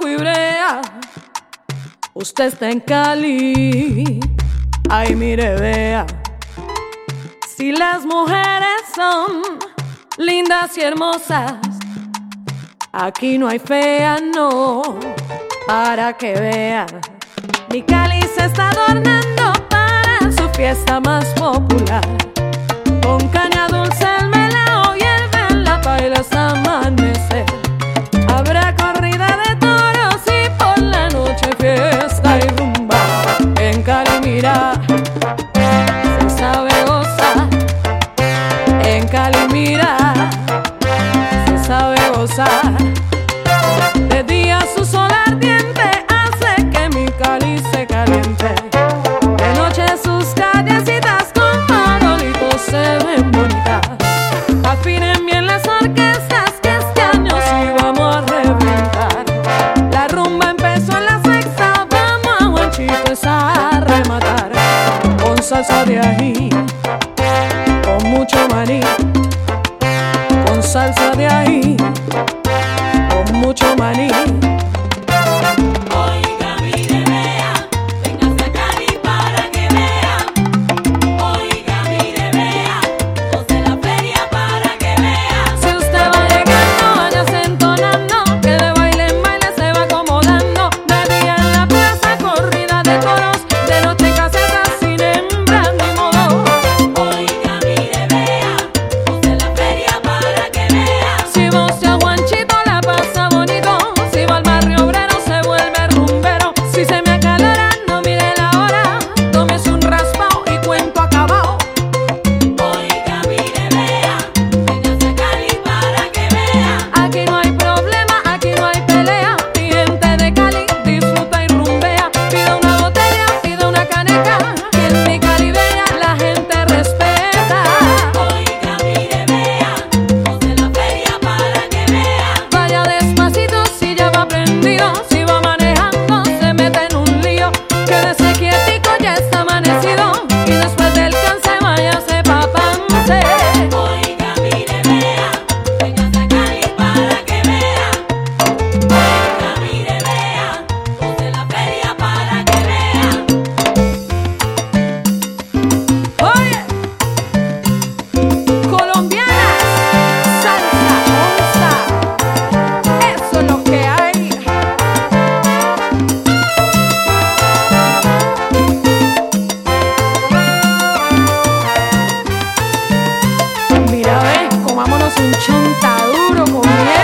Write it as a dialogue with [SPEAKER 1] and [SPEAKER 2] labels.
[SPEAKER 1] y brea. Usted está en Cali, ay mire vea. Si las mujeres son lindas y hermosas, aquí no hay fea, no, para que vea. Mi Cali se está adornando para su fiesta más popular. Con caña dulce, el melao y el vela baila hasta amanecer. Habrá corrida de toros y por la noche fiesta y rumba. En Cali mira, se sabe gozar. En Cali mira, se sabe gozar. De día su sol ardiente hace que mi Cali se caliente. De noche sus callecitas con farolitos se ven bonitas. Afinen bien las orquestas que este año sí vamos a reventar. La rumba empezó en la sexta, vamos a Juanchito a rematar. Con salsa de ají, con mucho maní. Con salsa de ají, con mucho maní.
[SPEAKER 2] Oiga, mire, vea, véngase a Cali para que vea. Oiga, mire, vea, goce la feria para que vea.
[SPEAKER 1] Si usted va llegando, váyase entonando, que de baile en baile se va acomodando. De día en la plaza, corrida de toros, de noche casetas sin hembras ni modo.
[SPEAKER 2] Oiga, mire, vea, goce la feria para que vea.
[SPEAKER 1] Si vos a Juanchito la pasa bonito, si va al barrio obrero se vuelve rumbero. Si se me acalora, no mire la hora, tómese un raspao y cuento acabado.
[SPEAKER 2] Oiga, mire, vea, véngase a Cali para que vea.
[SPEAKER 1] Aquí no hay problema, aquí no hay pelea. Mi gente de Cali disfruta y rumbea. Pida una botella, pida una caneca, que en mi Cali bella la gente respeta.
[SPEAKER 2] Oiga, mire, vea, goce la feria para que vea.
[SPEAKER 1] Vaya despacito si ya va prendido, si va manejando se mete en un lío. Quédese quietico, ya está amanecido, y después del cance váyase pa' Pance.
[SPEAKER 2] Oiga, mire, vea, véngase a Cali para que vea. Oiga, mire, vea, goce la feria para que vea.
[SPEAKER 1] Oye, colombianas, salsa, onza, eso es lo que hay. Mira, ve, comámonos un chontaduro con miel.